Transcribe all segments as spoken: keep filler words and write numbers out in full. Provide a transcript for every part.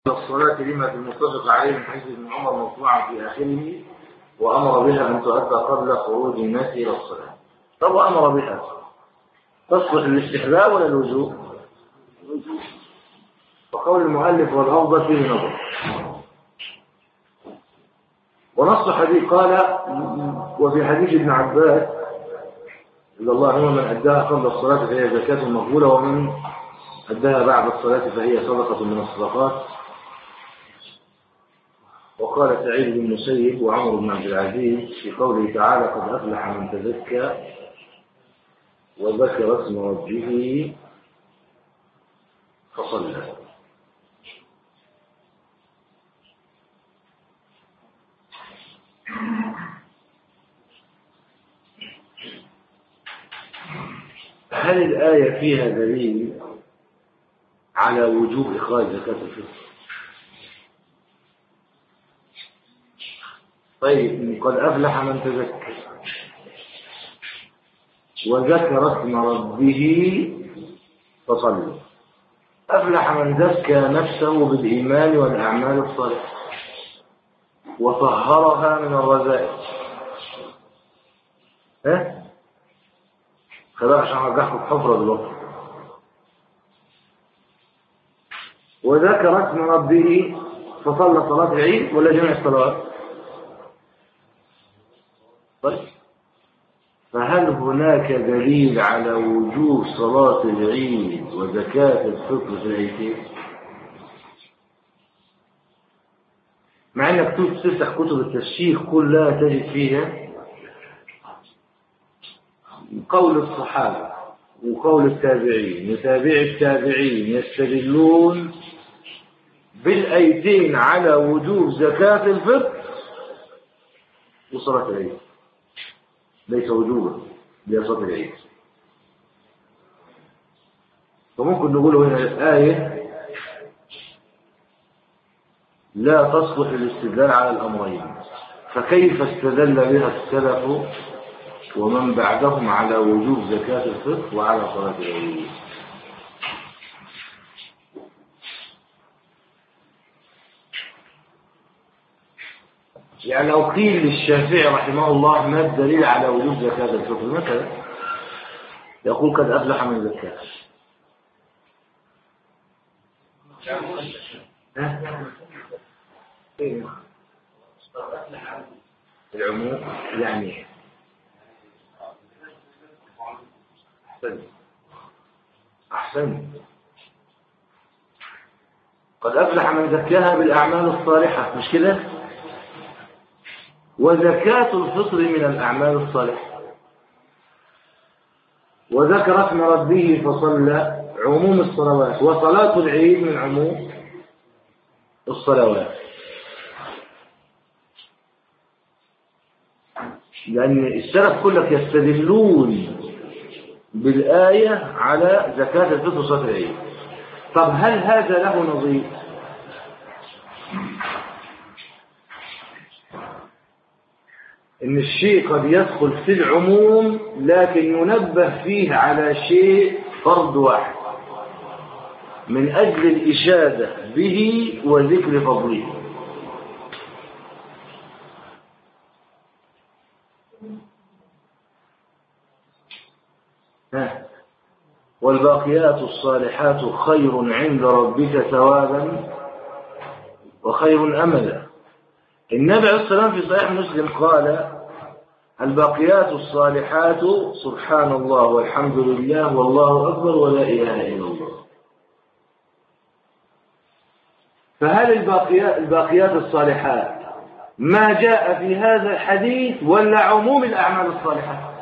الصلاة لما في المتفق عليه من حديث ابن عمر مرفوعا في آخره وأمر بها أن تؤدى قبل خروج الناس إلى الصلاة. طب وأمر بها تصلح الاستحباب ولا الوجوب؟ وقول المؤلف والأفضل فيه نظر. ونص حديث قال وفي حديث ابن عباس إلا الله هو من أداها قبل الصلاة فهي زكاة مقبولة ومن أداها بعد الصلاة فهي صدقة من الصدقات. وقال سعيد بن المسيب وعمر بن عبد العزيز في قوله تعالى قد أفلح من تزكى وذكر اسم ربه فصلى. هل الآية فيها دليل على وجوب إخراج زكاة الفطر؟ طيب قد أفلح من تزكى وذكر اسم ربه فصلى. أفلح من زكى نفسه بالإيمان والأعمال الصالحة وطهرها من الرذائل. ها؟ خلاص عشان أرجعكم حفرة دلوقتي. وذكر اسم ربه فصلى صلاة العيد ولا جميع الصلوات؟ طيب فهل هناك دليل على وجوب صلاة العيد وزكاة الفطر في العيدين؟ مع انك تفتح كتب التفسير كلها تجد فيها قول الصحابة وقول التابعين وتابع التابعين يستدلون بالآيتين على وجوب زكاة الفطر وصلاة العيد، ليس وجوبا لصلاة العيد. فممكن نقول هنا الآية لا تصلح الاستدلال على الأمرين، فكيف استدل بها السلف ومن بعدهم على وجوب زكاة الفطر وعلى صلاة العيد؟ يعني لو قيل للشافعي رحمه الله ما الدليل على وجوب زكاة الفطر مثلا يقول قد أفلح من زكاة. العموم يعني أحسن أحسن قد أفلح من زكاها بالأعمال الصالحة مش كده؟ وزكاة الفطر من الأعمال الصالحة. وذكر اسم ربه فصلى عموم الصلوات وصلاة العيد من عموم الصلوات، لأن السلف كلك يستدلون بالآية على زكاة الفطر وصلاة العيد. طب هل هذا له نظير؟ إن الشيء قد يدخل في العموم لكن ينبه فيه على شيء فرد واحد من أجل الإشادة به وذكر فضله. ها. والباقيات الصالحات خير عند ربك ثوابا وخير أملا. النبي عليه الصلاة والسلام في صحيح مسلم قال الباقيات الصالحات سبحان الله والحمد لله والله أكبر ولا إله إلا الله. فهل الباقيات, الباقيات الصالحات ما جاء في هذا الحديث ولا عموم الأعمال الصالحة؟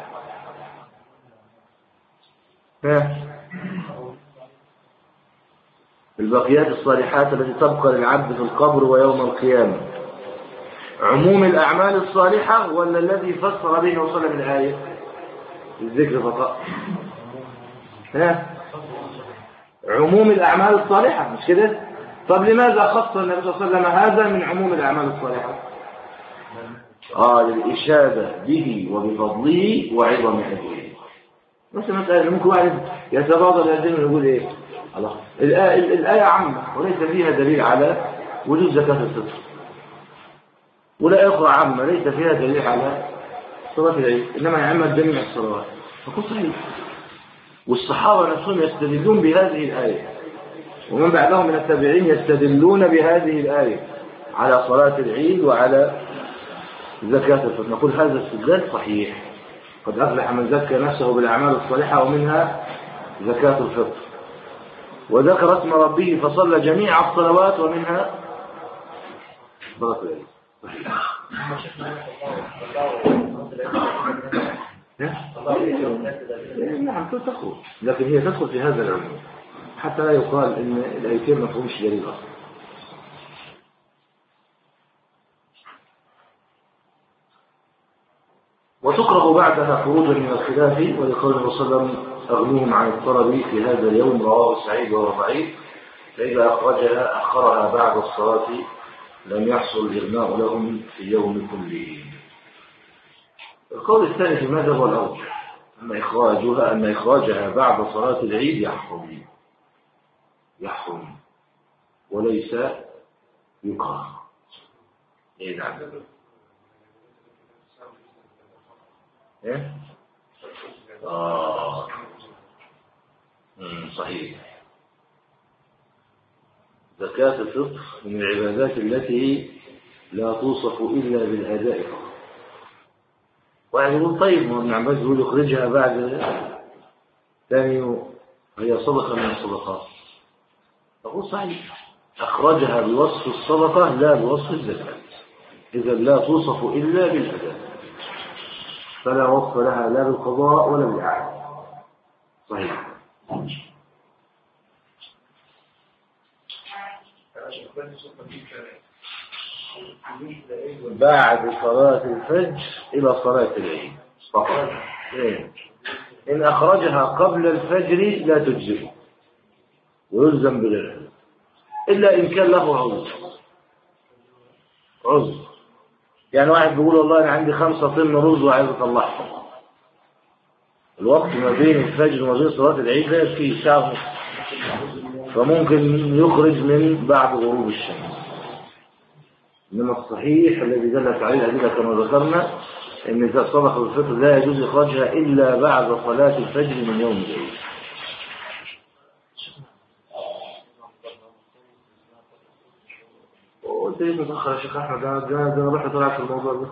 ها. الباقيات الصالحات التي تبقى للعبد في القبر ويوم القيامة عموم الأعمال الصالحة ولا الذي فسر به وصل بالآية الذكر فقط؟ ها؟ عموم الأعمال الصالحة مش كده؟ طب لماذا خص النبي صلى الله عليه وسلم هذا من عموم الأعمال الصالحة؟ آه للإشادة به وبفضله وعظم أجره. نفس المسألة ممكن واحد يتبادل الذهن ويقول إيه؟ الله. الآية, الآية عامة وليس فيها دليل على وجود زكاة الفطر، ولا أخرى عامة ليس فيها دليل على صلاة العيد، إنما يعمل جميع الصلوات، فقل صحيح. والصحابة نفسهم يستدلون بهذه الآية، ومن بعدهم من التابعين يستدلون بهذه الآية على صلاة العيد وعلى زكاة الفطر. نقول هذا الاستدلال صحيح، قد أفلح من زكى نفسه بالأعمال الصالحة ومنها زكاة الفطر، وذكر اسم ربه فصلى جميع الصلوات ومنها صلاة العيد. نعم تدخل، لكن هي تدخل في هذا العموم حتى لا يقال ان الايتين ما فيهمش دليل اصلا. وتكره بعدها خروجا من الخلاف، ولقول الرسول صلى الله عليه وسلم اغنوهم عن الطلب في هذا اليوم، رواه سعيد وهو ضعيف، فاذا اخرجها اخرها بعد الصلاه لم يحصل الإغناء لهم في اليوم كله. القول الثاني في ماذا هو الأرجح، أن إخراجها أن إخراجها بعد صلاة العيد يحرم يحرم وليس يكره. إيه نعم إيه آه صحيح. زكاة الفطر من العبادات التي لا توصف إلا بالأداء فقط. واحد يقول طيب ما ابن عباس يقول يخرجها بعد ثاني هي صدقة من الصدقات. أقول صحيح، أخرجها بوصف الصدقة لا بوصف الزكاة، إذا لا توصف إلا بالأداء، فلا وصف لها لا بالقضاء ولا بالإعادة. صحيح. بعد صلاة الفجر إلى صلاة العيد فقط. إن أخرجها قبل الفجر لا تجزئ ويلزم بغيرها، إلا إن كان له عذر. عذر يعني واحد بيقول والله أنا عندي خمسة طن رز وعايز أطلعهم، الوقت ما بين الفجر وما بين صلاة العيد لا يكفي ساعة، فممكن يخرج من بعد غروب الشمس. إنما الصحيح الذي دلت عليه الأدلة كما ذكرنا أن صدقة الفطر لا يجوز إخراجها إلا بعد صلاة الفجر من يوم العيد. وقلت لي متأخر يا شيخ أحمد، أنا أنا رحت طلعت في الموضوع ده.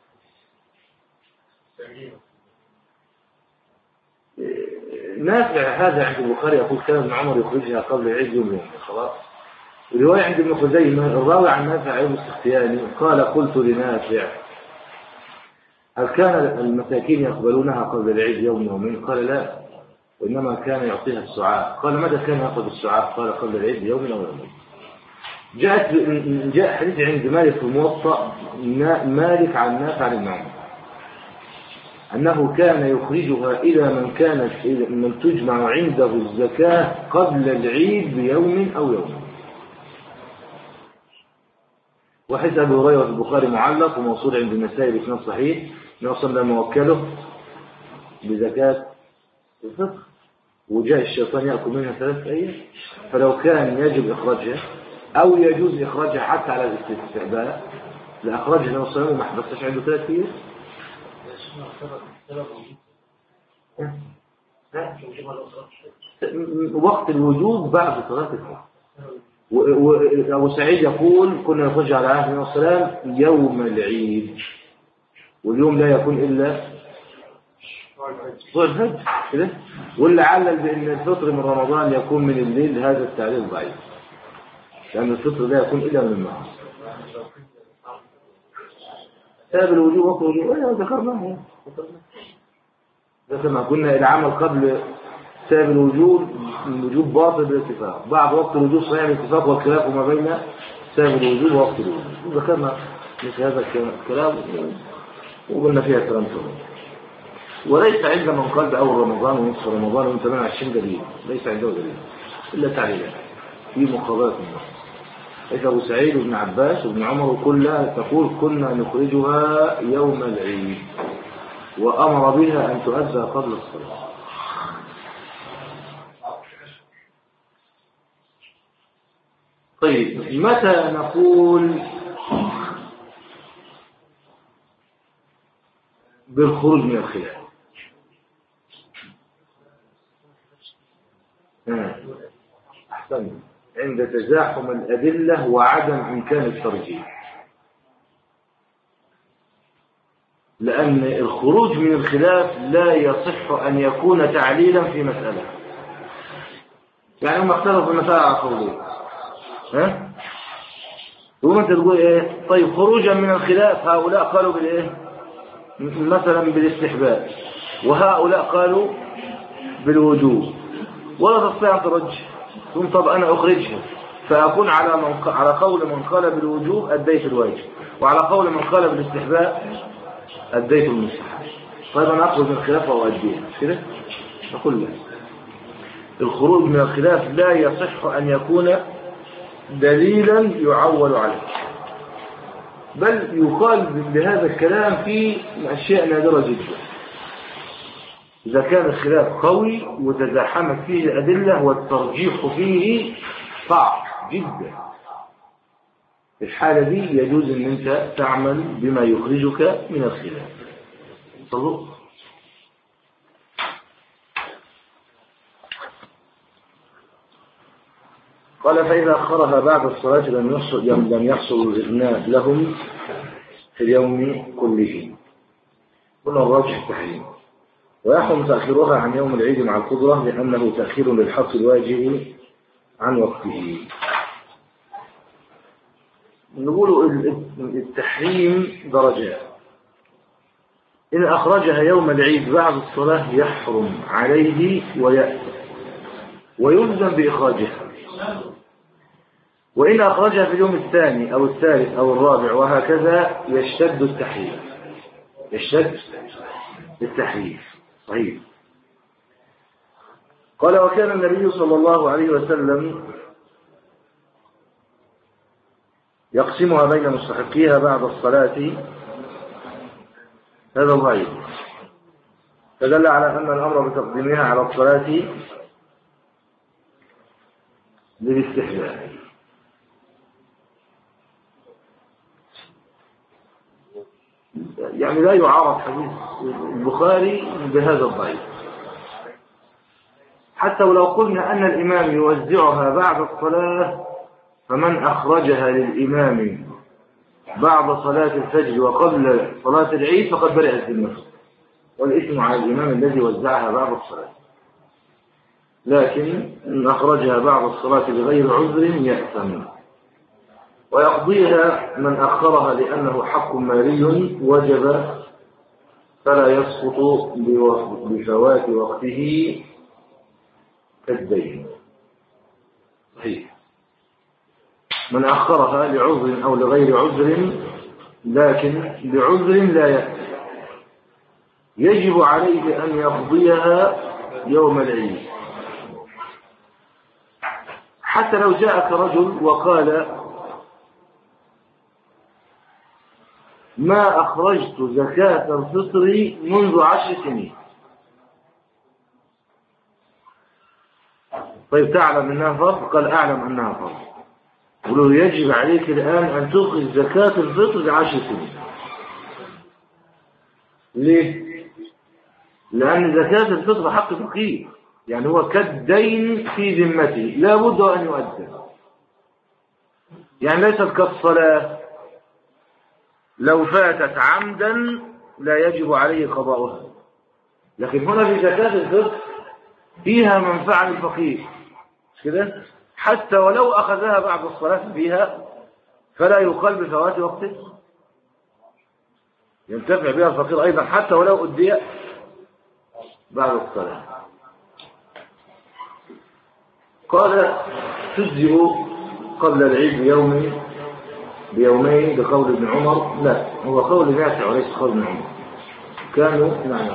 نافع هذا عند البخاري يقول كان ابن عمر يخرجها قبل العيد يوم يوم خلاص. رواية عند ابن خزيمة الراوي عن نافع ابن السختياني قال قلت لنافع هل كان المساكين يقبلونها قبل العيد يوم يومين؟ قال لا، وإنما كان يعطيها السعاء. قال ماذا كان يأخذ السعاء؟ قال قبل العيد يوم أو يومين. جاءت جاء حديث عند مالك في الموطأ مالك عن نافع عن ابن عمر أنه كان يخرجها إلى من كانت من تجمع عنده الزكاة قبل العيد بيوم أو يوم. وحديث أبي هريرة في البخاري معلق وموصول عند النسائي بإسناد صحيح نوصل لما وكله بزكاة الفطر، وجاء الشيطان يأكل منها ثلاث أيام، فلو كان يجب إخراجها أو يجوز إخراجها حتى على الاستحباب لأخرجها النبي صلى الله عليه وسلم وما حبسش عنده ثلاث أيام. وقت الوجوب بعد صلاة الفجر. وأبو سعيد يقول كنا نخرج على عهد النبي صلى الله عليه وسلم يوم العيد، واليوم لا يكون إلا طلوع الفجر كده، واللي علل بأن الفطر من رمضان يكون من الليل هذا التعليل ضعيف، لأن الفطر لا يكون إلا من النهار. سبب الوجوب وقت الوجوب ايه ذكرناه ذكرنا قلنا العمل قبل سبب الوجوب الوجوب باطل بالاتفاق، بعد وقت الوجوب صحيح بالاتفاق، والخلاف ما بين سبب الوجوب ووقت الوجوب. ذكرنا مثل هذا الكلام وقلنا فيها كلام ثاني. وليس عند من قال بأول رمضان ونصف رمضان ومن ثمانية وعشرين دليل، ليس عنده دليل إلا تعليلات في مقابلة النص. ليس أبو سعيد وابن عباس وابن عمر كلها تقول كنا نخرجها يوم العيد، وأمر بها أن تؤدى قبل الصلاة. طيب متى نقول بالخروج من الخلاف؟ أحسن، عند تزاحم الأدلة وعدم إمكان الترجيح. لأن الخروج من الخلاف لا يصح أن يكون تعليلا في مسألة. يعني هم اختلفوا في المسألة على قولين، ها؟ وانت تقول ايه؟ طيب خروجا من الخلاف هؤلاء قالوا بالايه؟ مثلا بالاستحباب، وهؤلاء قالوا بالوجوب، ولا تستطيع ان ترجح. ثم طب انا اخرجها فاكون على من ق... على قول من قال بالوجوب اديت الواجب، وعلى قول من قال بالاستحباب اديت المستحب. طيب انا اخرج من الخلاف واؤديه كده؟ اقول لا، الخروج من الخلاف لا يصح ان يكون دليلا يعول عليه، بل يقال بهذا الكلام في اشياء نادره جدا. إذا كان الخلاف قوي وتزاحمت فيه الأدلة والترجيح فيه صعب جدا، في الحالة دي يجوز أن أنت تعمل بما يخرجك من الخلاف. صلوا. قال فإذا أخرها بعد الصلاة لم يحصل لم يحصل الإذنان لهم في اليوم كله. قلنا الراجح التحريم، ويحرم تأخيرها عن يوم العيد مع القدرة لأنه تأخير للحق الواجب عن وقته. نقول التحريم درجات. إن أخرجها يوم العيد بعد الصلاة يحرم عليه ويأثم ويلزم بإخراجها، وإن أخرجها في اليوم الثاني أو الثالث أو الرابع وهكذا يشتد التحريم. يشتد التحريم. صحيح. قال وكان النبي صلى الله عليه وسلم يقسمها بين مستحقيها بعد الصلاة. هذا ضعيف، فدل على أن الأمر بتقديمها على الصلاة للاستحباب. يعني لا يعارض حديث البخاري بهذا الضعيف، حتى ولو قلنا أن الإمام يوزعها بعد الصلاة، فمن أخرجها للإمام بعد صلاة الفجر وقبل صلاة العيد فقد برئت ذمته، والإثم على الإمام الذي وزعها بعد الصلاة. لكن إن أخرجها بعد الصلاة بغير عذر يأثم، ويقضيها من أخرها لأنه حق مالي وجب فلا يسقط بفوات وقته كالدين. صحيح. من أخرها لعذر أو لغير عذر، لكن بعذر لا يأتي، يجب عليه أن يقضيها يوم العيد. حتى لو جاءك رجل وقال ما أخرجت زكاة الفطر منذ عشر سنين، طيب تعلم أنها فرض؟ قال أعلم أنها فرض. ولو يجب عليك الآن أن تخرج زكاة الفطر لعشر سنين. ليه؟ لأن زكاة الفطر حق فقير، يعني هو كالدين في ذمته لا بد أن يؤدى. يعني ليست كالصلاة لو فاتت عمدا لا يجب عليه قضاؤها، لكن هنا في زكاة الفطر فيها منفعة للفقير كده، حتى ولو أخذها بعد الصلاة فيها فلا يقال بفوات وقته، ينتفع بها الفقير أيضا حتى ولو أدي بعد الصلاة. قال تجزئ قبل العيد بيوم بيومين بقول ابن عمر. لا، هو قول نافع وليس قول ابن عمر. كانوا نعم.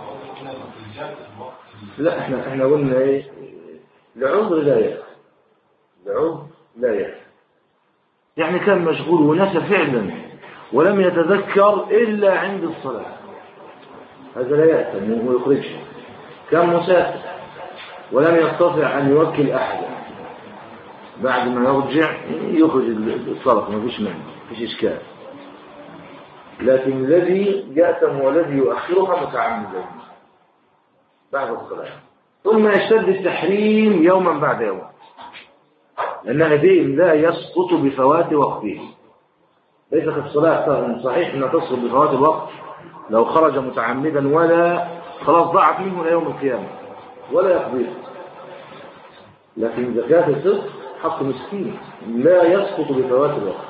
لا احنا احنا قلنا ايه؟ لعذر لا يأتي، لعذر لا يأتي. يعني كان مشغول ونسى فعلا ولم يتذكر إلا عند الصلاة، هذا لا يأتي ويخرجه. كان مسافر ولم يستطع أن يوكل أحدا، بعد ما يرجع يخرج الصدقة، ما فيش مانع، ما فيش إشكال. لكن الذي يأتم والذي يؤخرها متعمدا بعد الصلاة، ثم يشتد التحريم يوما بعد يوم، لأنها دي لا يسقط بفوات وقته. ليس في الصلاة صحيح أنها تسقط بفوات الوقت لو خرج متعمدا، ولا خلاص ضاعت منه إلى يوم القيامة ولا يقضيه. لكن زكاة الفطر حق مسكين لا يسقط بفوات الوقت.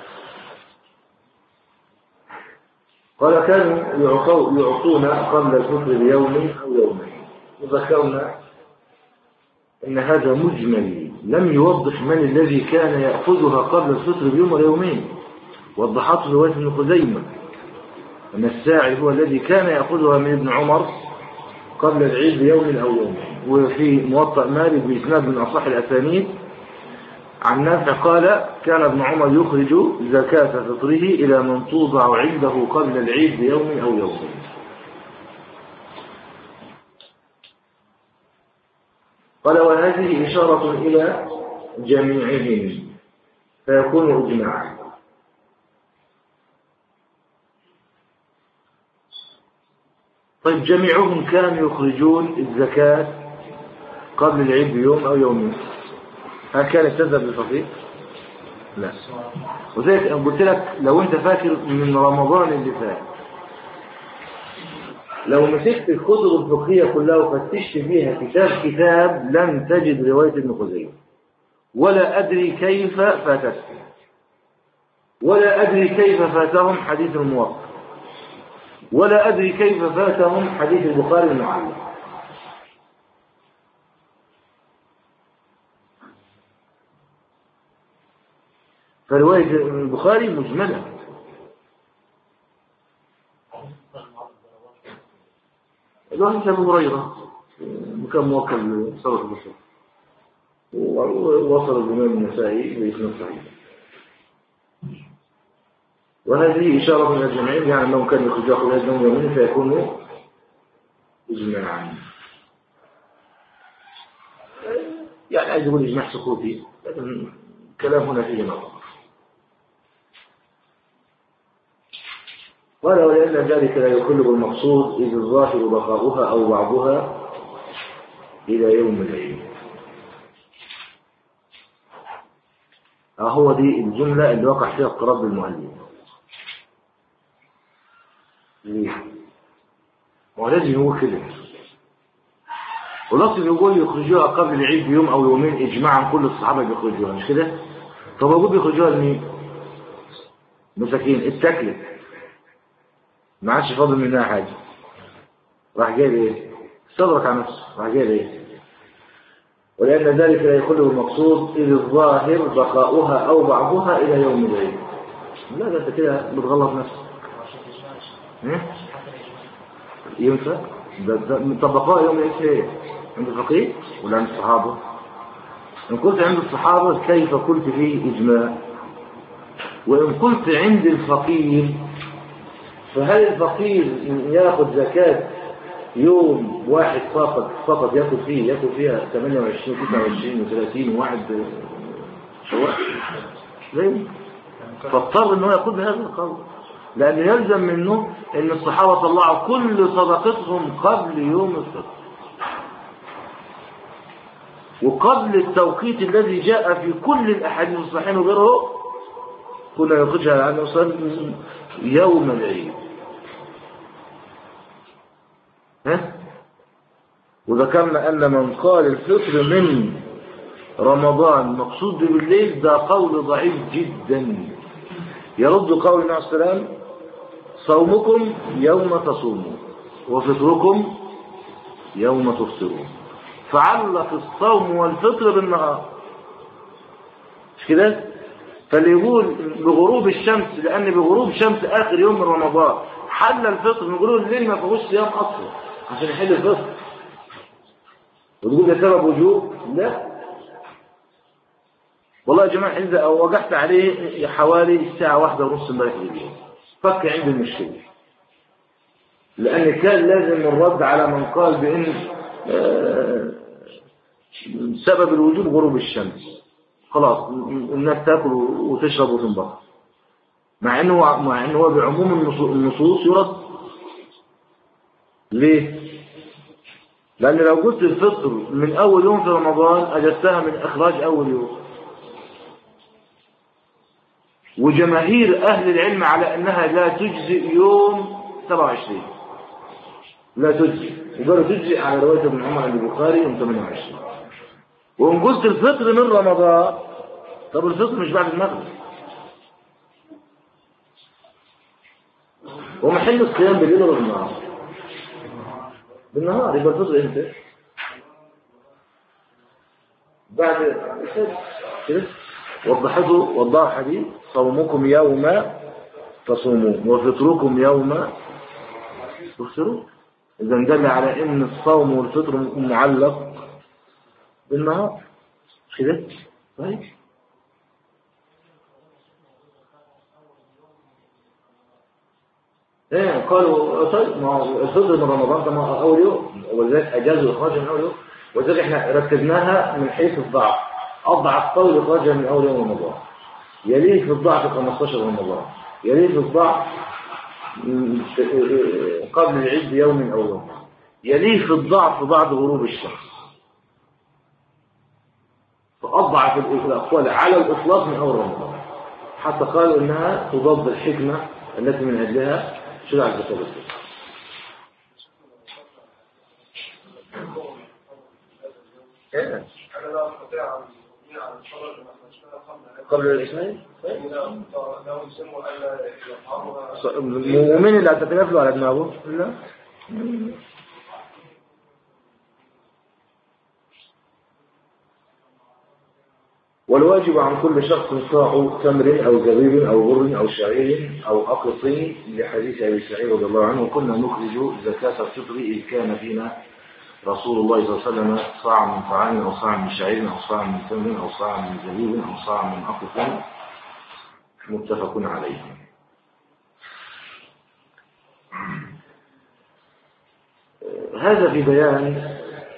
قال كانوا يعطون قبل الفطر بيوم أو يومين، وذكرنا أن هذا مجمل لم يوضح من الذي كان يأخذها قبل الفطر بيوم ويومين. وضحته رواية ابن خزيمة أن الساعي هو الذي كان يأخذها من ابن عمر قبل العيد بيوم أو يومين. وفي موطأ مالك بإسناد من أصح الأسانيد عن نافع قال كان ابن عمر يخرج زكاة فطره إلى من توضع عنده قبل العيد بيوم أو يومين. قال وهذه إشارة إلى جميعهم فيكون إجماعا. طيب جميعهم كانوا يخرجون الزكاة قبل العيد بيوم أو يومين، هل كانت تذهب للفقير؟ لا. وذلك قلت لك لو أنت فاكر من رمضان اللي فات، لو مسكت الكتب الفقهية كلها وفتشت فيها كتاب كتاب لم تجد رواية ابن خزيمة، ولا أدري كيف فاتت، ولا أدري كيف فاتهم حديث الموطأ، ولا أدري كيف فاتهم حديث البخاري المعلق. فرواية البخاري مجملة. الواحد أبو هريرة كان موكل صدق البصر، ووصل الإمام النسائي بإسناد صحيح. وهذه إشارة من الجمعين، يعني أنهم كانوا يخرجوا خلال يوم يومين فيكونوا إجماعا. يعني عايز يقول إجماع سقوطي، لكن كلام هنا فيه نظر. قال ولأن ذلك لا يخلق المقصود إذ الظاهر بقاؤها أو بعضها إلى يوم العيد. هو دي الجملة اللي وقع فيها اضطراب بالمؤلف. ليه؟ هو لازم يقول كده، ولازم يقول يخرجوها قبل العيد بيوم أو يومين إجماعا كل الصحابة بيخرجوها، مش كده؟ طب أقول بيخرجوها لمين؟ مساكين التكلف ما عادش فاضل منها حاجة، راح جايب ايه؟ صدرك على نفسه، راح جايب ايه؟ ولأن ذلك لا يخلق المقصود إذ الظاهر بقاؤها أو بعضها إلى يوم العيد. لا ده انت كده بتغلط نفسك. ينفع؟ طب بقاء يوم العيد ايه؟ عند الفقيه ولا عند الصحابة؟ إن قلت عند الصحابة كيف قلت فيه إجماع؟ وإن قلت عند الفقيه فهل الفقير ياخذ زكاة يوم واحد فقط فقط ياخذ فيه ياخذ فيها ثمانية وعشرين وتسعة وعشرين وثلاثين وواحد شوال؟ ليه؟ فاضطر انه ياخذ هذا القول، لأنه يلزم منه ان الصحابة طلعوا كل صدقتهم قبل يوم الفطر وقبل التوقيت الذي جاء في كل الأحاديث الصحيحين وغيره، كنا يخرجها عنه صلى يوم العيد. ها؟ وذكرنا أن من قال الفطر من رمضان مقصود بالليل ده قول ضعيف جدا، يرد قول النبي عليه السلام صومكم يوم تصومون وفطركم يوم تفطرون، فعلق الصوم والفطر بالنهار، مش كده؟ فاللي يقول بغروب الشمس لأن بغروب شمس آخر يوم من رمضان حل الفطر، نقول الليل ما فيهوش صيام أصلا عشان يحل الفطر، وتقول ده سبب وجوب؟ لا والله يا جماعة إذا وقعت عليه حوالي الساعة واحدة ونص امبارح بالليل فك عندي المشكلة، لأن كان لازم الرد على من قال بأن سبب الوجوب غروب الشمس، خلاص الناس تاكل وتشرب وتنبسط، مع انه مع انه هو بعموم النصوص يرد. ليه؟ لان لو قلت الفطر من اول يوم في رمضان اجزتها من اخراج اول يوم، وجماهير اهل العلم على انها لا تجزئ يوم سبعة وعشرين، لا تجزئ، يقولوا تجزئ على روايه ابن عمر عند البخاري يوم ثمانية وعشرين. وان قلت الفطر من رمضان، طب الفطر مش بعد المغرب، ومحل الصيام بالليل ولا بالنهار؟ بالنهار. يبقى الفطر امتى؟ بعد الفجر كده. وضحته وضح حديث صومكم يوم تصومون وفطركم يوم تفطرون. اذا دل على ان الصوم والفطر معلق بالنهار كده. طيب ايه قالوا طيب ما هو الفطر من رمضان ده ما اول يوم، ولذلك اجازوا اخراجه من اول يوم، ولذلك احنا رتبناها من حيث الضعف. اضعف قول اخراجها من اول يوم رمضان، يليه في الضعف خمستاشر رمضان، يليه في الضعف قبل العيد بيوم او يوم، يليه في الضعف بعد غروب الشمس. فاضعف الاقوال على الاطلاق من اول رمضان، حتى قالوا انها تضاد الحكمه التي من اجلها شرع الزكاه الفطر. ايه قبل الاثنين ومين اللي هتتنافلوا على دماغه؟ لا. والواجب عن كل شخص صاع تمر او زبيب او بر او شعير او اقط، لحديث ابي سعيد رضي الله عنه: كنا نخرج زكاة الفطر اذ كان فينا رسول الله صلى الله عليه وسلم صاع من طعام او صاع من شعير او صاع من تمر او صاع من زبيب او صاع من اقط، متفق عليه. هذا في بيان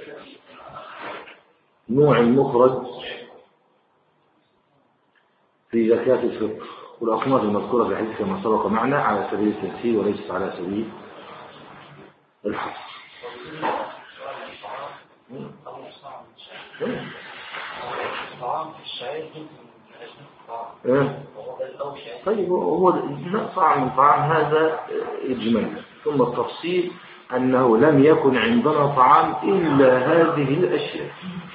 نوع المخرج في زكاة الفطر والأصناف المذكورة في الحديث كما سبق معنا على سبيل التمثيل وليس على سبيل الحصر. طيب هو صاع من طعام هذا إجمال، ثم التفصيل أنه لم يكن عندنا طعام إلا هذه الأشياء.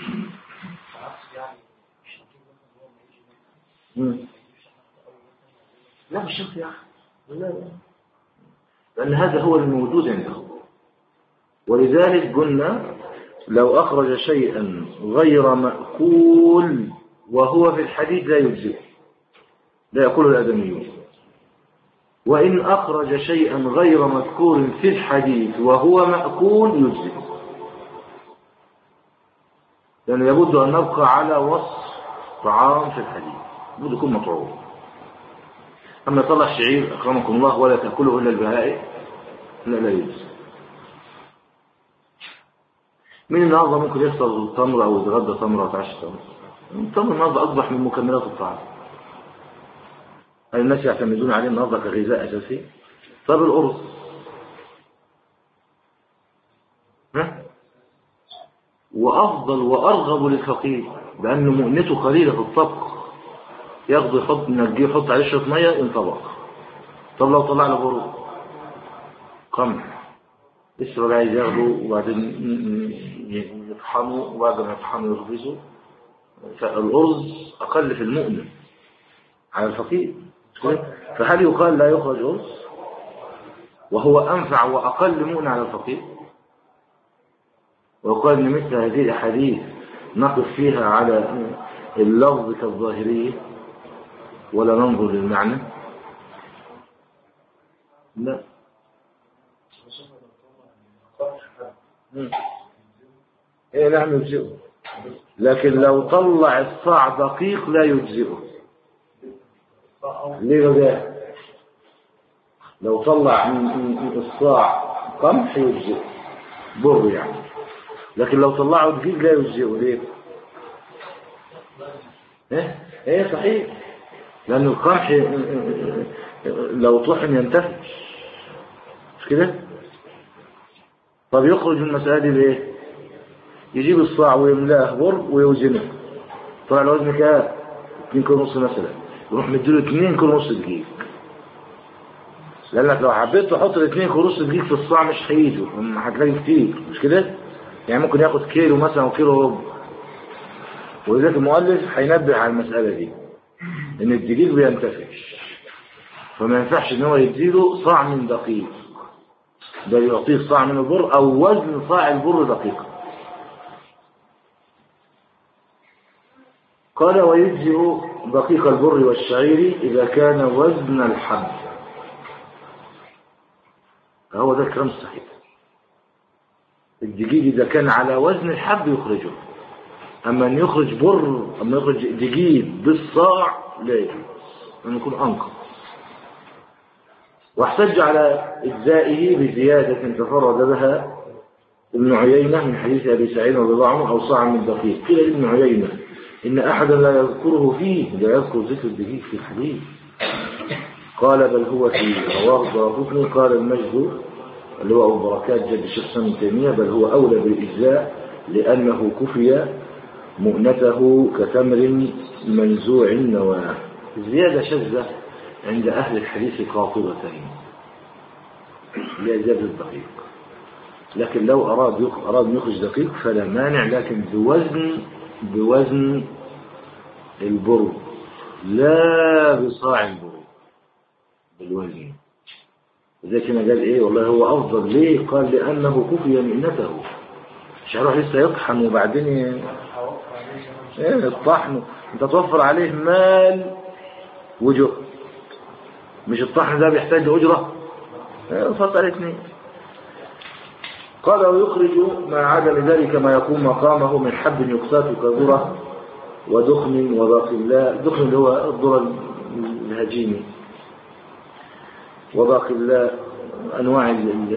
لا مش شرط يا أخي، لا لا، لأن هذا هو الموجود عنده. ولذلك قلنا لو أخرج شيئا غير مأكول وهو في الحديث لا يجزئ، لا يقول الآدميون. وإن أخرج شيئا غير مذكور في الحديث وهو مأكول يجزئ، لأنه لابد أن نبقى على وصف طعام في الحديث، لابد يكون مطعوم. أما طلع شعير أكرمكم الله ولا تأكله إلا البهائم، لا لا يجزئ. من النهارده ممكن يفطر تمر أو يتغدى تمر أو يتعشى تمر؟ التمر النهارده أصبح من مكملات الطعام، هل الناس يعتمدون عليه النهارده كغذاء أساسي؟ طب الأرز ها؟ وأفضل وأرغب للفقير لأنه مؤنته قليلة في الطبخ، ياخده يحط نجيه يحط عليه شوية مية ينطبخ. طب لو طلع له برز قمح لسه بقى عايز ياخده وبعدين يطحنه وبعد ما يطحنه يخبزه، فالأرز أقل في المؤن على الفقير. فهل يقال لا يخرج أرز وهو أنفع وأقل مؤن على الفقير؟ ويقال أن مثل هذه الأحاديث نقف فيها على اللفظ كالظاهرية ولا ننظر للمعنى؟ لا. ايه نعم يجزئه، لكن لو طلع الصاع دقيق لا يجزئه. ليه بقى؟ لو طلع من الصاع قمح يجزئه بر يعني، لكن لو طلعه دقيق لا يجزئه. ليه؟ ايه ايه صحيح، لأن القمح لو طحن ينتفع، مش كده؟ طب يخرج من المسألة دي بايه؟ يجيب الصاع ويملاه بر ويوزنه، طلع الوزن كام؟ اتنين كيلو ونص مثلا، يروح مديله اتنين كيلو ونص دقيق، لأنك لو حبيت تحط الاتنين كيلو ونص دقيق في الصاع مش هيجوا، هتلاقي كتير، مش كده؟ يعني ممكن ياخد كيلو مثلا وكيلو ربع. ولذلك المؤلف هينبه على المسألة دي ان الدقيق بينتفش، فما ينفعش ان هو يديله صاع من دقيق، بل يعطيه صاع من البر او وزن صاع البر دقيقا. قال ويجزئ دقيق البر والشعير اذا كان وزن الحب. هو ده الكلام الصحيح، الدقيق اذا كان على وزن الحب يخرجه، اما ان يخرج بر، اما يخرج دقيق بالصاع لا يجوز، ان يكون انقص. واحتج على إجزائه بزيادة تفرد بها ابن عيينة من حديث أبي سعيد رضي الله عنه أو صاع من دقيق. قيل ابن عيينة إن أحدا لا يذكره فيه، لا يذكر ذكر الدقيق في الحديث. قال بل هو في رواه الدارقطني. قال المجد اللي هو أبو بركات جد الشيخ ابن تيمية بل هو أولى بالإجزاء لأنه كفي مؤنته كتمر منزوع النواه. زيادة شاذة عند أهل الحديث قاطبتين لأجزاء الدقيق، لكن لو أراد أراد يخرج دقيق فلا مانع، لكن بوزن بوزن البر لا بصاع البر، بالوزن. زي كنا قال إيه والله هو أفضل. ليه؟ قال لأنه كفي مئنته، مش هيروح لسه يطحن وبعدين ايه الطحن، انت توفر عليه مال وجه، مش الطحن ده بيحتاج أجرة، فصل الاثنين. قال ويخرج ما عدا ذلك ما يكون مقامه من حب يقسات كذرة ودخن وباقلاء. دخن اللي هو الذرة الهجيني، وباقلاء أنواع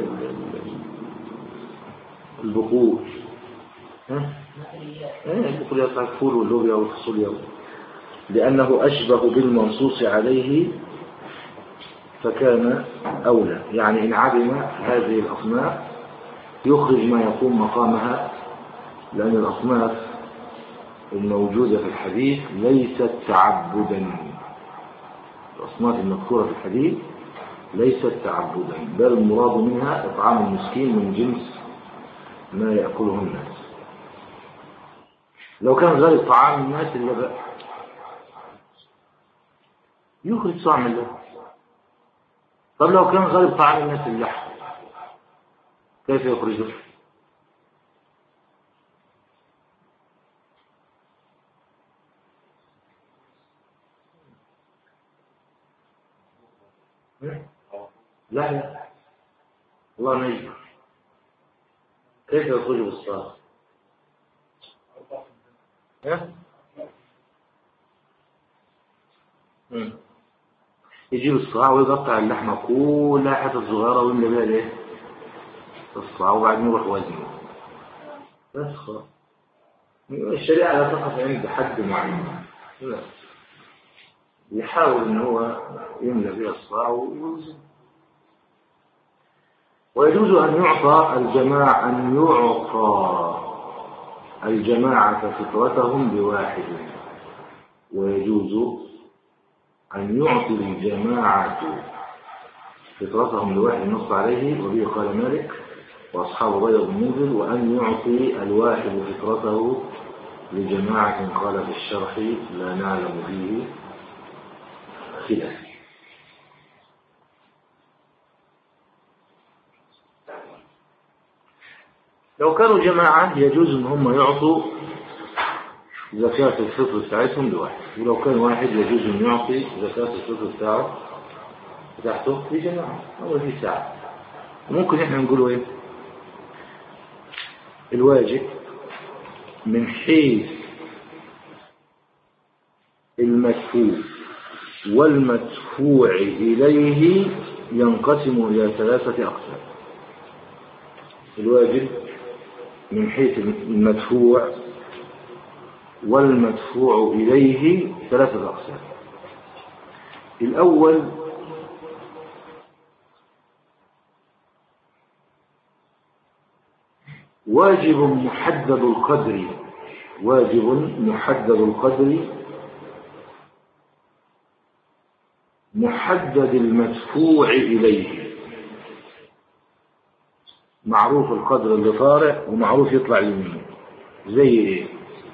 البقول، البقول يطلع الفول واللوبيا والفاصوليا، لأنه أشبه بالمنصوص عليه فكان أولى. يعني إن عدم هذه الأصناف يخرج ما يقوم مقامها، لأن الأصناف الموجودة في الحديث ليست تعبدا، الأصناف المذكورة في الحديث ليست تعبدا، بل المراد منها إطعام المسكين من جنس ما يأكله الناس. لو كان غير طعام الناس اللي بقى يخرج طعم الله. طب لو كان غير طعام الناس اللحم كيف يخرجه؟ لا لا الله ما يجبر. كيف يخرج بالصلاة؟ يجيب الصاع ويقطع اللحمة كلها حتت صغيرة ويملى بيها الايه؟ الصاع، وبعدين يروح وزنه بس خلاص. الشريعة لا تقف عند حد معين، لا، يحاول ان هو يملى بيها الصاع ويوزن. ويجوز ان يعطى الجماعة ان يعطى الجماعة فطرتهم بواحد، ويجوز أن يعطي الجماعة فطرتهم لواحد نص عليه، وبه قال مالك وأصحاب غير المنزل، وأن يعطي الواحد فطرته لجماعة قال في الشرح لا نعلم فيه خلاف. لو كانوا جماعة يجوز أن هم يعطوا زكاة الفطر بتاعتهم لواحد، ولو كان واحد يجوز أن يعطي زكاة الفطر بتاعه بتاعته في جماعة أو في ساعة. ممكن إحنا نقوله إيه؟ الواجب من حيث المدفوع والمدفوع إليه ينقسم إلى ثلاثة أقسام. الواجب من حيث المدفوع والمدفوع إليه ثلاثة أقسام. الأول واجب محدد القدر، واجب محدد القدر محدد المدفوع إليه، معروف القدر اللي طارئ ومعروف يطلع يمين. زي ايه؟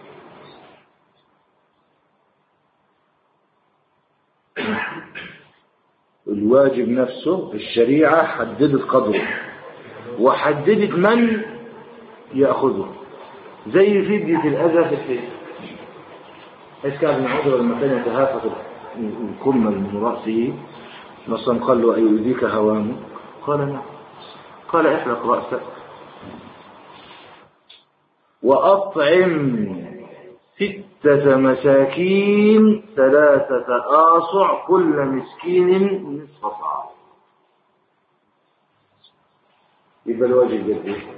الواجب نفسه الشريعة حددت قدره وحددت من يأخذه، زي فدية الأذى في الفدية. حيث كان بن عذر لما كان يتهافت الكمل من رأسه نصا قال له أيؤذيك هوامه؟ قال نعم. قال احلق رأسك وأطعم ستة مساكين ثلاثة آصع كل مسكين نصف صاع. يبقى الواجب قد ايه؟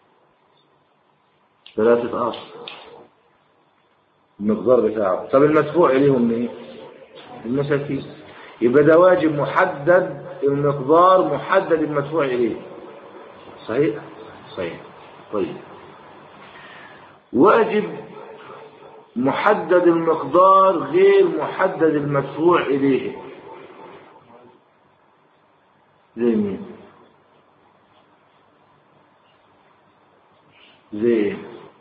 ثلاثة آصع المقدار بتاعه. طب المدفوع إليهم ايه؟ المساكين. يبقى ده واجب محدد المقدار محدد المدفوع إليه. صحيح؟ صحيح. طيب واجب محدد المقدار غير محدد المدفوع إليه. زي مين؟ زي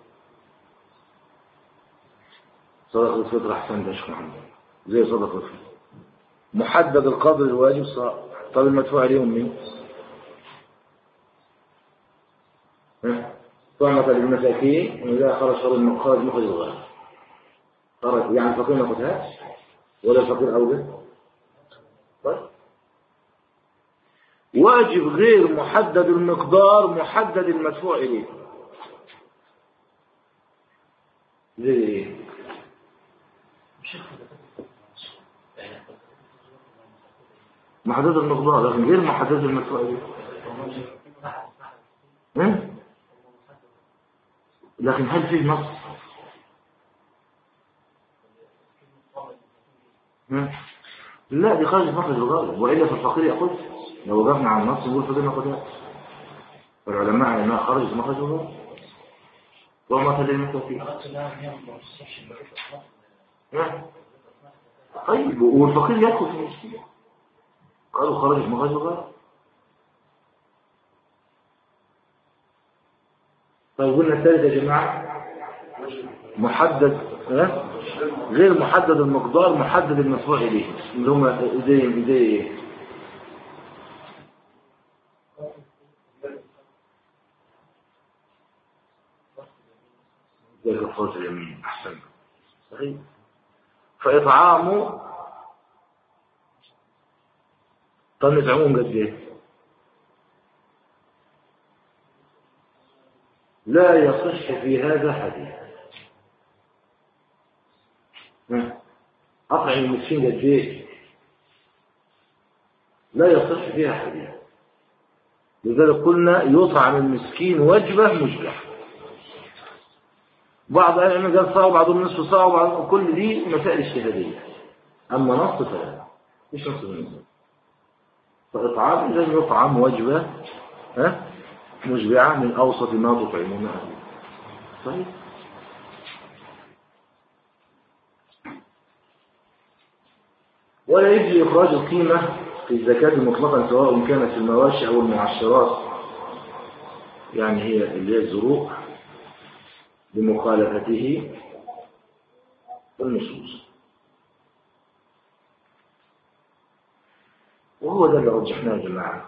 صدقة الفطر. أحسن ده شيخ محمد. زي صدقة الفطر محدد القدر الواجب صح. طب المدفوع إليهم مين؟ طعمة للمساكين إذا خرج خرج مخرج الغالب. خرج يعني الفقير ما خدهاش ولا الفقير أولى. طيب واجب غير محدد المقدار محدد المدفوع إليه. زي ايه؟ محدد المقدار لكن غير محدد المدفوع إليه. ها؟ لكن هل فيه نص؟ لا دي خارج مخرج الغالب، وإلا في الفقير يأخذ. لو وقفنا على النص نقول فقير ناخدها. فالعلماء على أنها خارج مخرج الغالب وما تدري المساكين. طيب والفقير يأخذ في المسكين قالوا خارج مخرج الغالب. طيب قلنا الثالث يا جماعة محدد اه؟ غير محدد المقدار محدد المدفوع إليه اللي هم زي زي ايه؟ زي كفارة اليمين. أحسن. صحيح. فإطعامه طب نطعمهم قد ايه؟ لا يصح في هذا حديث. أطعم المسكين قد ايه؟ لا يصح فيها حديث. لذلك قلنا يطعم المسكين وجبة مشبعة. بعض أهل العلم قال صاع وبعضهم نصف صاع وبعضهم كل دي مسائل اجتهادية. أما نص فلا مش نص بالنص. فإطعام لازم يطعم وجبة ها مشبعة من أوسط ما تطعمون أهله. صحيح. ولا يجري إخراج القيمة في الزكاة مطلقا سواء كانت في المواشي أو المعشرات، يعني هي اللي هي الزروع بمخالفته النصوص. وهو ده اللي رجحناه يا جماعة.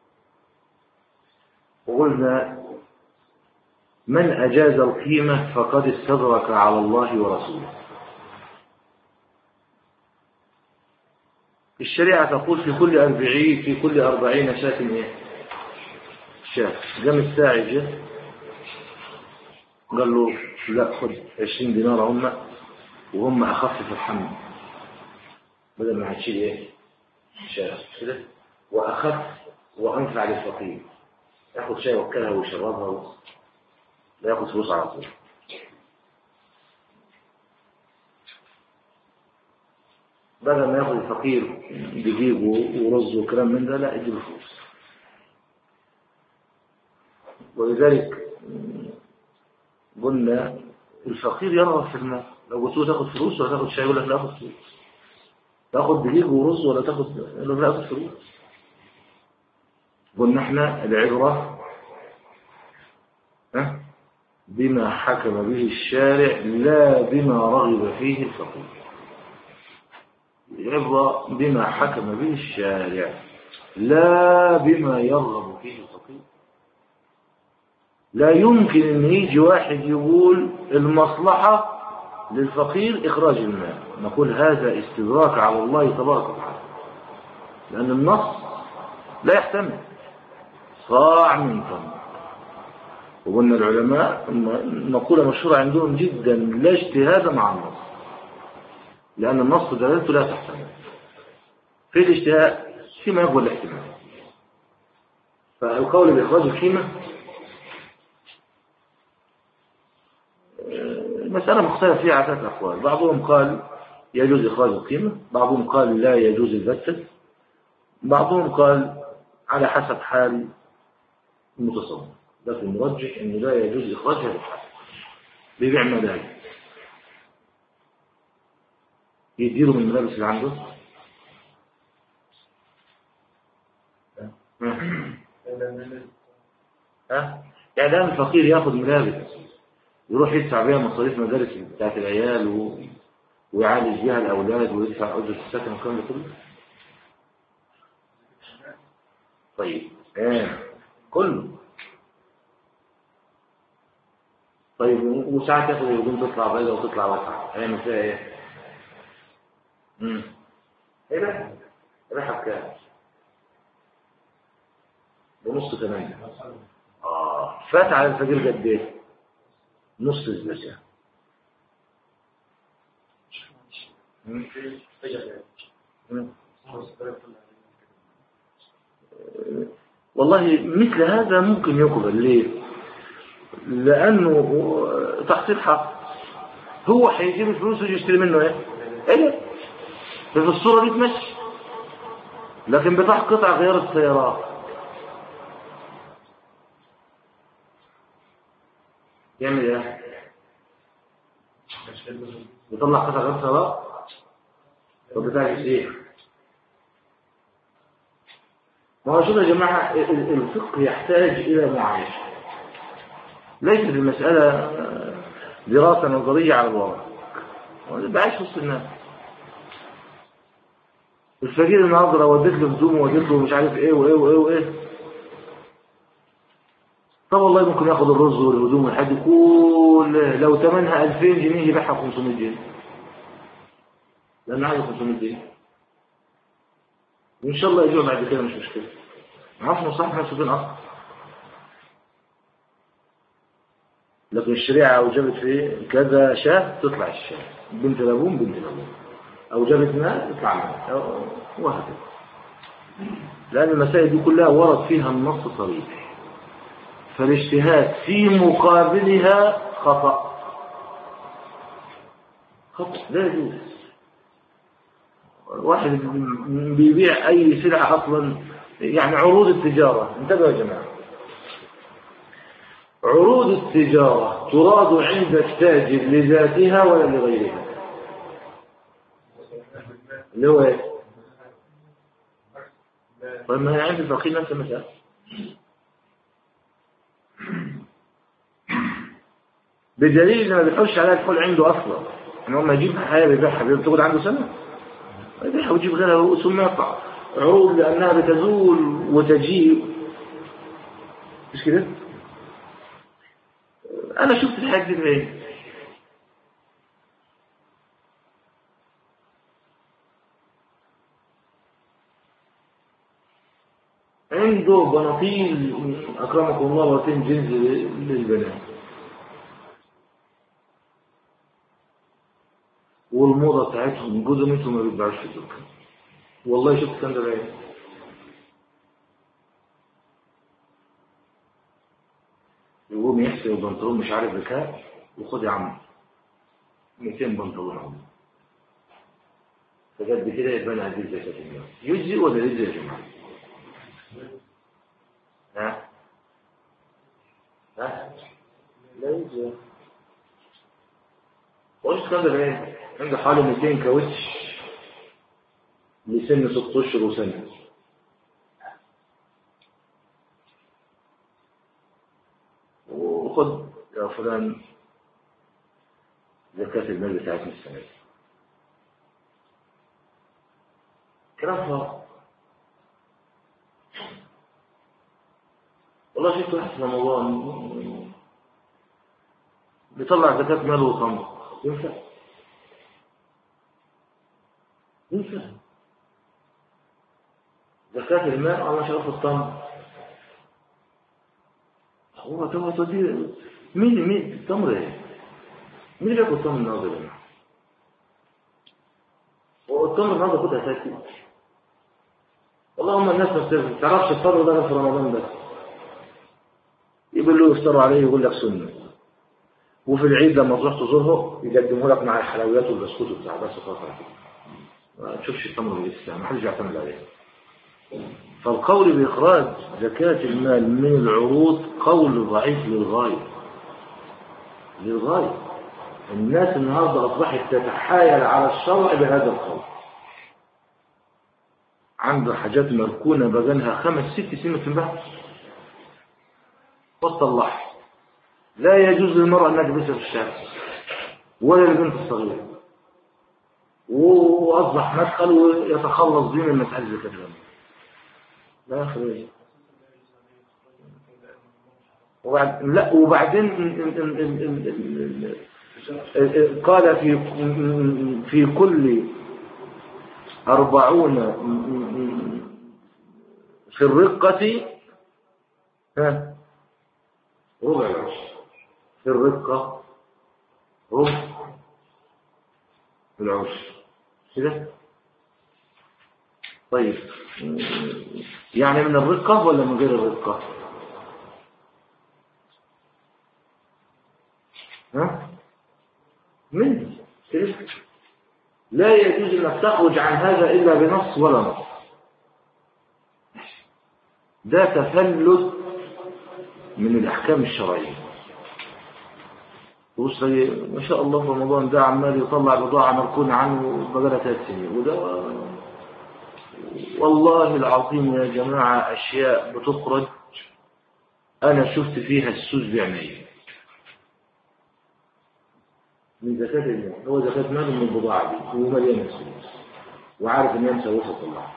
وقلنا من أجاز القيمة فقد استدرك على الله ورسوله. الشريعة تقول في كل أربعين في كل أربعين شاة إيه؟ شاة. قام الساعي جه قال له لا خذ عشرين دينار هم وهم أخف في الحمل بدل ما هتشيل إيه؟ شاة كده وأخف وأنفع للفقير. ياخذ شاي وكلها ويشربها لا ياخذ فلوس على طول. بدل ما ياخد الفقير دقيق ورز وكلام من ده، لا يجيب فلوس. ولذلك قلنا الفقير يرغب في المال، لو قلت له تاخد فلوس ولا تاخد شاي يقول لك لا اخد فلوس. تاخد دقيق ورز ولا تاخد، يقول لك لا اخد فلوس. قلنا احنا العبرة ها بما حكم به الشارع لا بما رغب فيه الفقير. العبرة بما حكم به الشارع لا بما يرغب فيه الفقير. لا يمكن ان يجي واحد يقول المصلحة للفقير اخراج المال، نقول هذا استدراك على الله تبارك وتعالى، لان النص لا يحتمل صاع من تمر. وقلنا العلماء مقولة مشهورة عندهم جدا: لا اجتهاد مع النص، لأن النص دلالته لا تحتمل. في الاجتهاد فيما يقبل الاحتمال. فالقول بإخراج القيمة المسألة مختلف فيها عدة أقوال. بعضهم قال يجوز إخراج القيمة، بعضهم قال لا يجوز البتة، بعضهم قال على حسب حال المتصور. لكن المرجح أنه لا يجوز إخراج هذا الحال. بيبيع ملابس يديروا من الملابس اللي عنده. ها يعني الآن الفقير ياخذ ملابس يروح يدفع بيها مصاريف مدارس بتاعت العيال و... ويعالج بيها الأولاد ويدفع أجرة السكن والكلام ده كله. طيب ايه كله. طيب وساعات ياخد الهدوم تطلع بيضة وتطلع واسعة، هيعمل فيها ايه؟ امم ايه ده؟ ريحة بكام؟ بنص ثمانية. اه فات على الفقير قد ايه؟ نص الزكاة. والله مثل هذا ممكن يقبل. ليه؟ لأنه تحصيل حق. هو هيجيب الفلوس ويشتري منه ايه؟ ايه؟ في الصورة دي تمشي، لكن بتاع قطع غيار السيارات يعمل ايه؟ يطلع قطع غيار السيارات وبتاع الشيخ. ما هو شوف يا جماعة، الفقه يحتاج إلى معايشة، ليست المسألة دراسة نظرية على الواقع. بعيش وسط الناس. الفقير النهارده لو وديت له هدوم ووديت له مش عارف ايه وايه وايه وايه، طب والله ممكن ياخد الرز والهدوم والحاجات كل لو ثمنها ألفين جنيه يبيعها خمسمية جنيه، لأن عايز خمسمية جنيه وإن شاء الله يجوا بعد كده مش مشكلة. ما عرفش مصلحة نفسه فين أصلا. لكن الشريعة أوجبت في كذا شاه تطلع الشاه، بنت لابون بنت لابون، أوجبت مال تطلع مال، وهكذا. لأن المسائل دي كلها ورد فيها النص صريح، فالاجتهاد في مقابلها خطأ. خطأ لا يجوز. واحد بيبيع أي سلعة أصلا، يعني عروض التجارة، انتبهوا يا جماعة، عروض التجارة تراد عند التاجر لذاتها ولا لغيرها؟ اللي هو ايه؟ طيب ما هي عند الفقير نفس المسألة. بدليل ما بيحوش عليها الحول عنده اصلا، ان هو ما يجيب حاجه بيبيعها بتقعد عنده سنه يبيعها ويجيب غيرها ثم يقطع عروض لانها بتزول وتجيب. مش كده؟ انا شفت الحاجات دي فين؟ عنده بناطيل اكرمكم الله بناطيل جنس للبنات، والموضة بتاعتهم جزء منهم ما بيتباعوش في الدكان. والله شفت كان ده بعيد. يقوم يحسب البنطلون مش عارف بكام وخد يا عم مئتين بنطلون عم. فقد كده يبان هذه زكاة المال. يجزي ولا يجزي يا جماعة؟ ها؟ ها؟ لا يجزي. وش قدر ايه؟ عنده حوالي مئتين كاوتش لسن ست اشهر وسنة. وخد يا فلان زكاة المال بتاعتنا السنة دي. كرافة والله شفت واحد في رمضان بيطلع زكاة مال وخمر. ينفع؟ ينفع؟ زكاة المال على شرف التمر. هو تمر تدير مين مين التمر ايه؟ مين اللي ياكل التمر النهارده يا جماعة؟ هو التمر النهارده خدها اساسي. اللهم الناس ما تعرفش الفرق ده في رمضان بس. يقول له يفطروا عليه يقول لك سنة. وفي العيد لما تروح تزوره يقدموا لك مع الحلويات والبسكوت وبتاع بس خلاص على كده. ما تشوفش التمر بالاسلام، ما حدش يعتمد عليه. فالقول بإخراج زكاة المال من العروض قول ضعيف للغاية. للغاية. الناس النهارده أصبحت تتحايل على الشرع بهذا القول. عنده حاجات مركونة بقالها خمس ست سنين في البحث وطلعها. لا يجوز للمرأة أنها تلبسها في الشارع ولا للبنت الصغيرة. وأصبح مدخل ويتخلص بيه من مسألة زكاة المال. لا أخي. وبعد لا وبعدين قال في في كل أربعون في الرقة ها ربع العشر. في الرقة ربع العشر كده. طيب يعني من الرقة ولا من غير الرقة؟ ها؟ من كده. لا يجوز أن تخرج عن هذا إلا بنص ولا نص. ده تفلت من الأحكام الشرعية. بص ما شاء الله في رمضان ده عمال يطلع بضاعة مركونة عنه بقالها ثلاث سنين. وده والله العظيم يا جماعة أشياء بتخرج أنا شفت فيها السوس بعيني. من زكاة المال. هو زكاة مال من البضاعة دي هو مليان السوس وعارف إن ينسى وسط الله.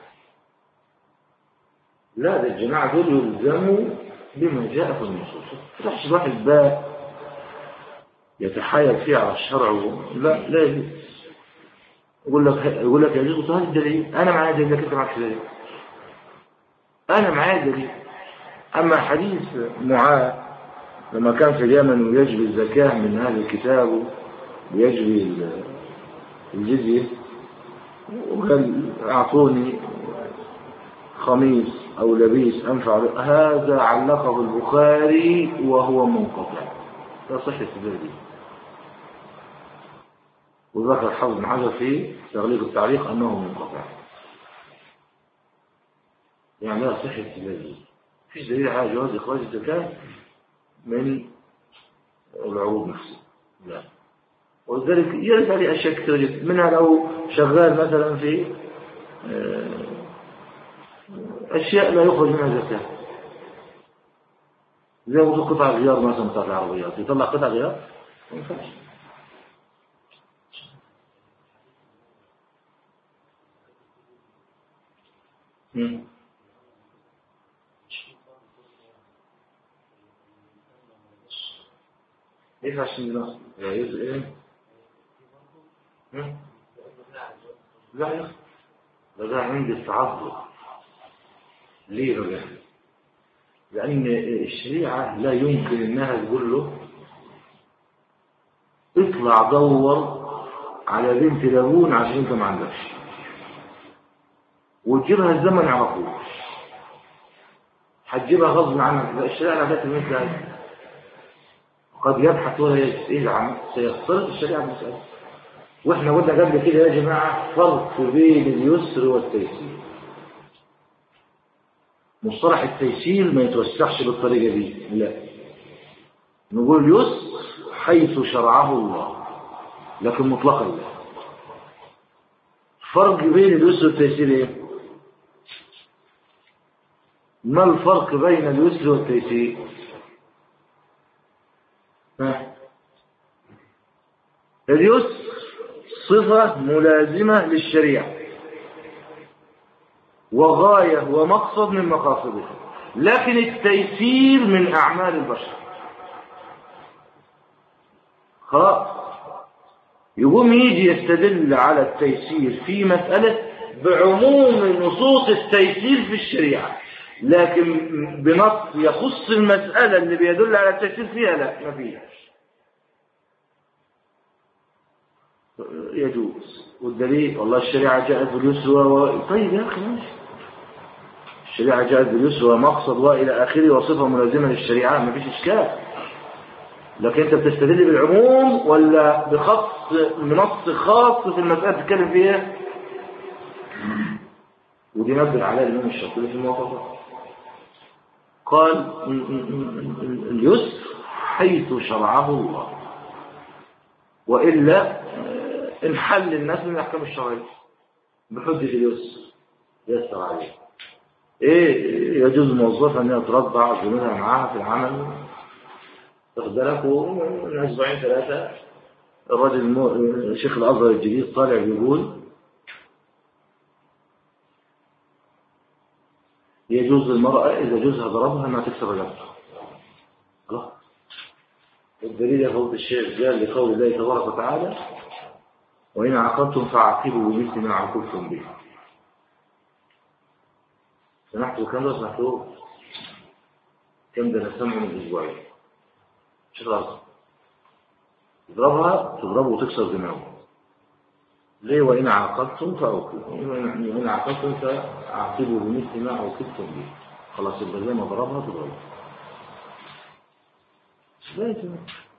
لا ده الجماعة دول يلزموا بما جاء في النصوص. فتحش الواحد باب يتحايل فيه على الشرع. لا لا يجوز. يقول لك يقول لك يجوز. هذا الدليل أنا معايا دليل لكن أنت معكش دليل. أنا معايا دليل. أما حديث معاذ لما كان في اليمن ويجري الزكاة من هذا الكتاب ويجري الجزية وقال أعطوني خميس أو لبيس أنفع. هذا علقه البخاري وهو منقطع. لا صحة الدليل. وذكر حافظ بن حجر في تغليق التعليق أنه منقطع. يعني لا صحة الدليل. فيش دليل على جواز إخراج الزكاة من العروض نفسها. لا. ولذلك يرد عليه أشياء كثيرة جدا. منها لو شغال مثلا في أشياء لا يخرج منها زكاة. زي وضوء قطع غيار مثلا بتاع العربيات. يطلع قطع غيار ما ينفعش. امم ايه عشان ده جايز ايه؟ لا يا ده ده عندي التعذر. ليه بقى؟ لأن الشريعة لا يمكن إنها تقول له اطلع دور على بنت لابون عشان انت ما عندكش وتجيبها الزمن يعرفوش. هتجيبها غصب عنك. الشريعة لا تأتي مثل هذا. قد يبحث ولا يزعم سيختلط الشريعة المسألة. واحنا قلنا قبل كده يا جماعة فرق بين اليسر والتيسير. مصطلح التيسير ما يتوسعش بالطريقة دي، لا، نقول اليسر حيث شرعه الله لكن مطلقا لا. فرق بين اليسر والتيسير ايه؟ ما الفرق بين اليسر والتيسير؟ ها؟ اليسر صفة ملازمة للشريعة وغاية ومقصد من مقاصدها، لكن التيسير من أعمال البشر. خلاص، يقوم يجي يستدل على التيسير في مسألة بعموم نصوص التيسير في الشريعة، لكن بنص يخص المسألة اللي بيدل على التيسير فيها لا، ما فيها. يجوز، والدليل والله الشريعة جاءت باليسر و... طيب يا أخي ماشي، الشريعة جاءت باليسر ومقصد وإلى آخره وصفة ملازمة للشريعة، ما فيش إشكال. لكن أنت بتستدل بالعموم ولا بخص بنص خاص في المسألة تتكلم فيها؟ ودي نبه عليها الإمام الشاطبي في الموافقة، قال اليسر حيث شرعه الله، وإلا انحل الناس من الأحكام الشرعية بحجة اليسر يسر عليه. إيه يجوز موظفة أن يترضع زميلها معاها في العمل، اختلفوا من أسبوعين ثلاثة، الرجل المو... شيخ الأزهر الجديد طالع بيقول يجوز للمرأة إذا جوزها ضربها ما تكسر رقبتها. خلاص، الدليل يا فضيلة الشيخ قال لقول الله تبارك وتعالى وإن عاقبتم فعاقبوا بمثل ما عاقبتم به. سمحتوا كم ده؟ سمحتوا كم ده؟ نسمعه من أسبوعين. شوف الأزهر تضربها تضربه وتكسر دماغه ليه؟ وإن عاقبتم فعوقبوا، وإن عاقبتم فعاقبوا بمثل ما عوقبتم به. خلاص، يبقى زي ما ضربها تضربها. لا يتم.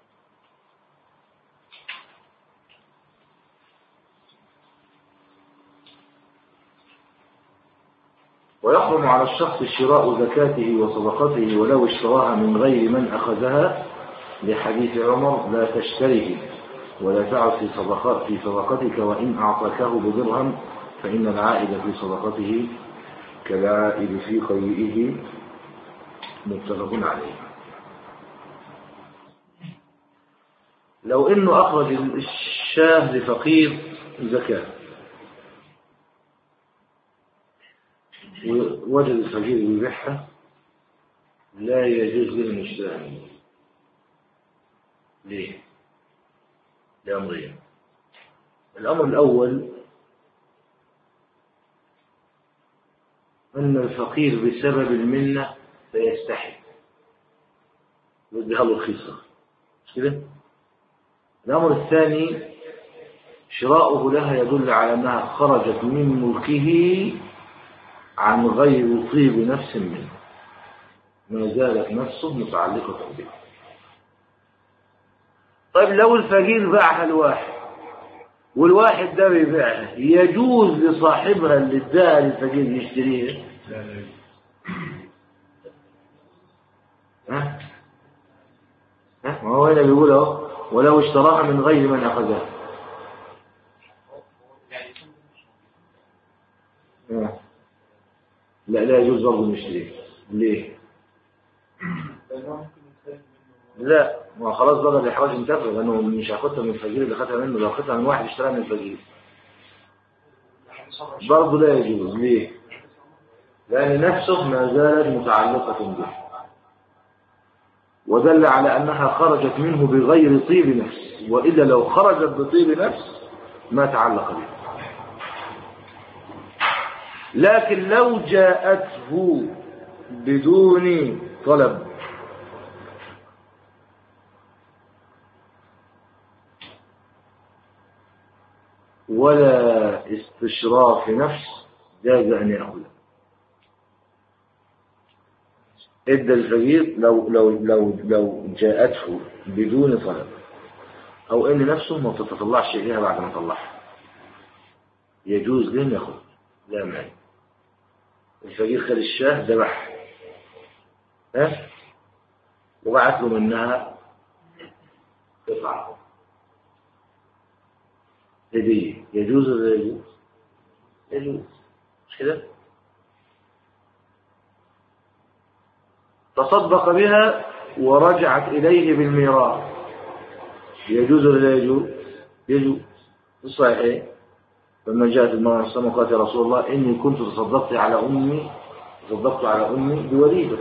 ويحرم على الشخص شراء زكاته وصدقته ولو اشتراها من غير من أخذها، لحديث عمر لا تشتريه ولا تعد في صدقات في صدقتك وإن أعطاكه بدرهم فإن العائد في صدقته كالعائد في قيئه. متفق عليه. لو إنه أخرج الشاه لفقير زكاة ووجد الفقير يبيعها، لا يجوز للمشتري. ليه؟ لأمرين. الأمر الأول أن الفقير بسبب المنة سيستحي يديها له رخيصة، مش كده؟ الأمر الثاني شراؤه لها يدل على أنها خرجت من ملكه عن غير طيب نفس منه، ما زالت نفسه متعلقة به. طيب لو الفقير باعها الواحد والواحد ده بيبيعها، يجوز لصاحبها اللي اداها للفقير يشتريها؟ ها؟ ها؟ ما هو هنا بيقول اهو ولو اشتراها من غير من أخذها. لا لا يجوز برضه المشتري. ليه؟ لا، ما خلاص بقى الإحراج انتفى، لأنه مش هياخدها من الفقير اللي خدها منه، لو خدها من واحد اشتراها من الفقير برضه لا يجوز. ليه؟ لأن نفسه ما زالت متعلقة به، ودل على أنها خرجت منه بغير طيب نفس، وإلا لو خرجت بطيب نفس ما تعلق به. لكن لو جاءته بدون طلب ولا استشراف نفس جاز أن يأخذ. ادى الفقير لو لو لو لو جاءته بدون طلب أو إن نفسه ما تتطلعش إليها بعد ما طلعها، يجوز لهم ياخد، لا مانع. الفقير خد الشاه ذبح ها وبعت له منها قطعة هدية، يجوز ولا يجوز؟ يجوز، مش كده؟ تصدق بها ورجعت إليه بالميراث، يجوز ولا لا يجوز؟ يجوز. الصحيح لما جاءت المرأة الصلاة قالت يا رسول الله إني كنت تصدقت على أمي تصدقت على أمي بوليدة،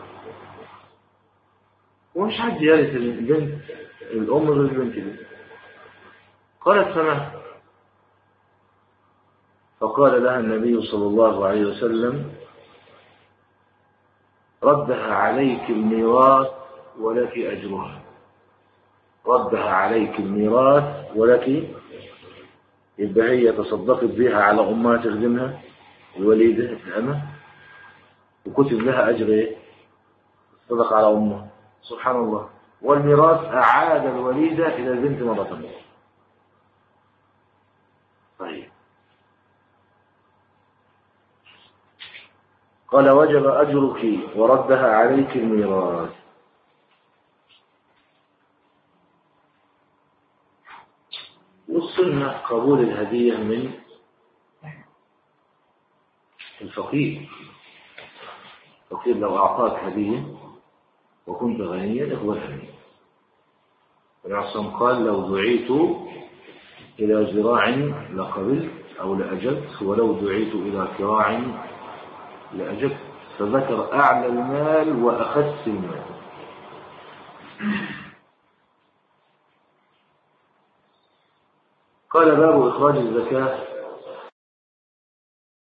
ومش حد يرث البنت الأم غير البنت دي. قالت سمعت، فقال لها النبي صلى الله عليه وسلم ردها عليك الميراث ولك أجرها، ردها عليك الميراث ولك. يبقى هي تصدقت بها على أمها تخدمها الوليدة الأمة وكتب لها أجر إيه؟ صدق على أمها، سبحان الله. والميراث أعاد الوليدة إلى البنت مرة. طيب قال وجب أجرك وردها عليك الميراث. والسنة قبول الهدية من الفقير. الفقير لو أعطاك هدية وكنت غنيا اقبلها. العصام قال لو دعيت إلى ذراع لقبلت أو لأجبت، ولو دعيت إلى كراع لأجبت. فذكر أعلى المال وأخس المال. قال باب إخراج الزكاة